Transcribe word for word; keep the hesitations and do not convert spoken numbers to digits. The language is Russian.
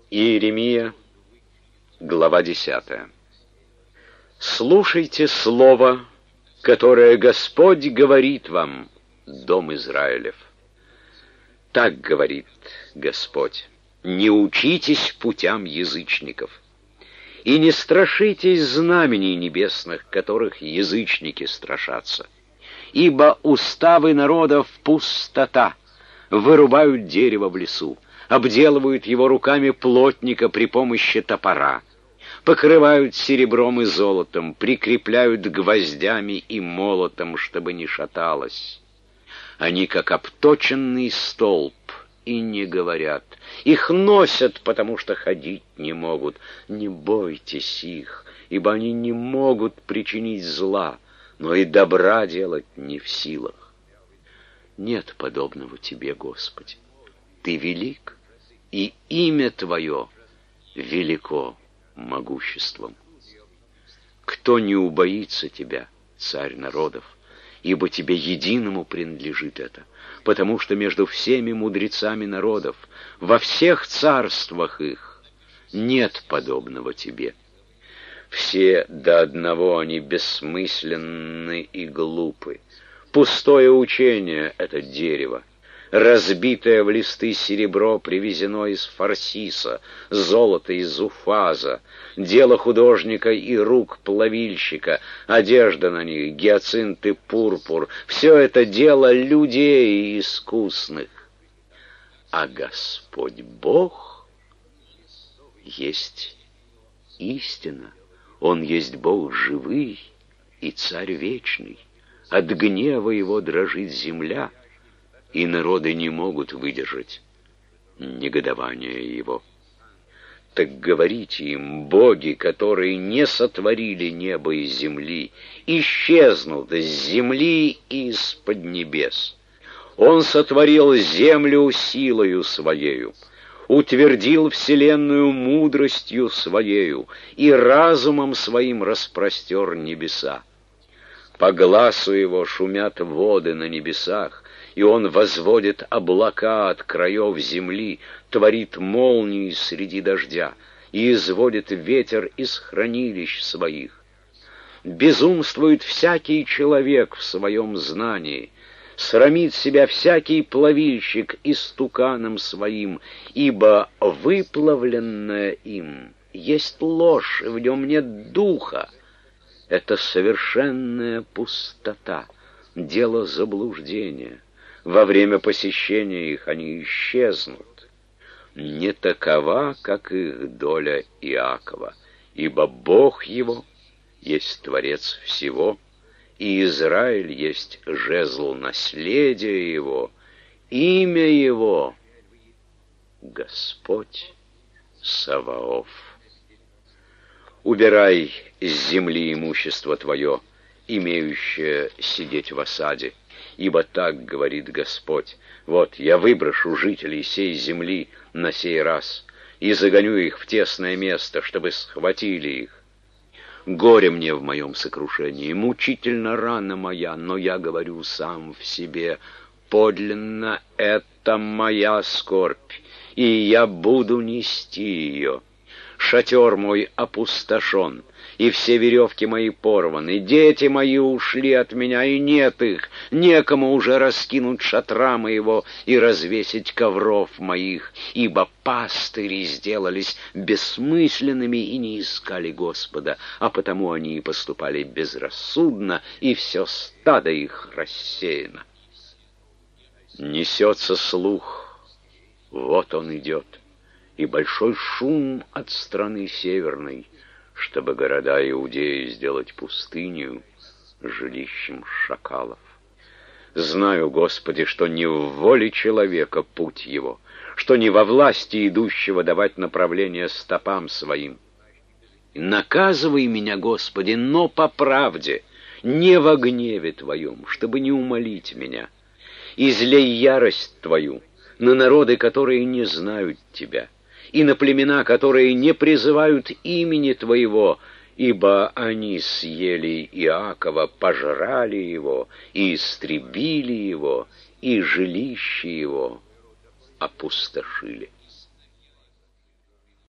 Иеремия, глава десятая. «Слушайте слово, которое Господь говорит вам, дом Израилев. Так говорит Господь: не учитесь путям язычников, и не страшитесь знамений небесных, которых язычники страшатся. Ибо уставы народов пустота, вырубают дерево в лесу, обделывают его руками плотника при помощи топора, покрывают серебром и золотом, прикрепляют гвоздями и молотом, чтобы не шаталось. Они как обточенный столб, и не говорят. Их носят, потому что ходить не могут. Не бойтесь их, ибо они не могут причинить зла, но и добра делать не в силах. Нет подобного тебе, Господи. Ты велик, и имя Твое велико могуществом. Кто не убоится Тебя, Царь народов, ибо Тебе единому принадлежит это, потому что между всеми мудрецами народов, во всех царствах их, нет подобного Тебе. Все до одного они бессмысленны и глупы. Пустое учение — это дерево. Разбитое в листы серебро привезено из Фарсиса, золото из Уфаза, дело художника и рук плавильщика, одежда на них, гиацинт и пурпур — все это дело людей искусных. А Господь Бог есть истина, Он есть Бог живый и Царь вечный. От гнева Его дрожит земля, и народы не могут выдержать негодование Его. Так говорите им: боги, которые не сотворили небо и земли, исчезнут с земли и из-под небес. Он сотворил землю силою Своею, утвердил вселенную мудростью Своею и разумом Своим распростер небеса. По гласу Его шумят воды на небесах, и Он возводит облака от краев земли, творит молнии среди дождя и изводит ветер из хранилищ Своих. Безумствует всякий человек в своем знании, срамит себя всякий плавильщик истуканом своим, ибо выплавленное им есть ложь, и в нем нет духа. Это совершенная пустота, дело заблуждения. Во время посещения их они исчезнут. Не такова, как их доля Иакова, ибо Бог его есть Творец всего, и Израиль есть жезл наследия его, имя его — Господь Саваоф. Убирай с земли имущество твое, имеющее сидеть в осаде, ибо так говорит Господь: вот я выброшу жителей сей земли на сей раз и загоню их в тесное место, чтобы схватили их. Горе мне в моем сокрушении, мучительно рана моя, но я говорю сам в себе: подлинно это моя скорбь, и я буду нести ее. Шатер мой опустошен, и все веревки мои порваны, дети мои ушли от меня, и нет их, некому уже раскинуть шатра моего и развесить ковров моих, ибо пастыри сделались бессмысленными и не искали Господа, а потому они и поступали безрассудно, и все стадо их рассеяно. Несется слух, вот он идет, и большой шум от страны северной, чтобы города Иудеи сделать пустынью, жилищем шакалов. Знаю, Господи, что не в воле человека путь его, что не во власти идущего давать направление стопам своим. Наказывай меня, Господи, но по правде, не во гневе Твоем, чтобы не умолить меня. Излей ярость Твою на народы, которые не знают Тебя, и на племена, которые не призывают имени Твоего, ибо они съели Иакова, пожрали его, и истребили его, и жилище его опустошили.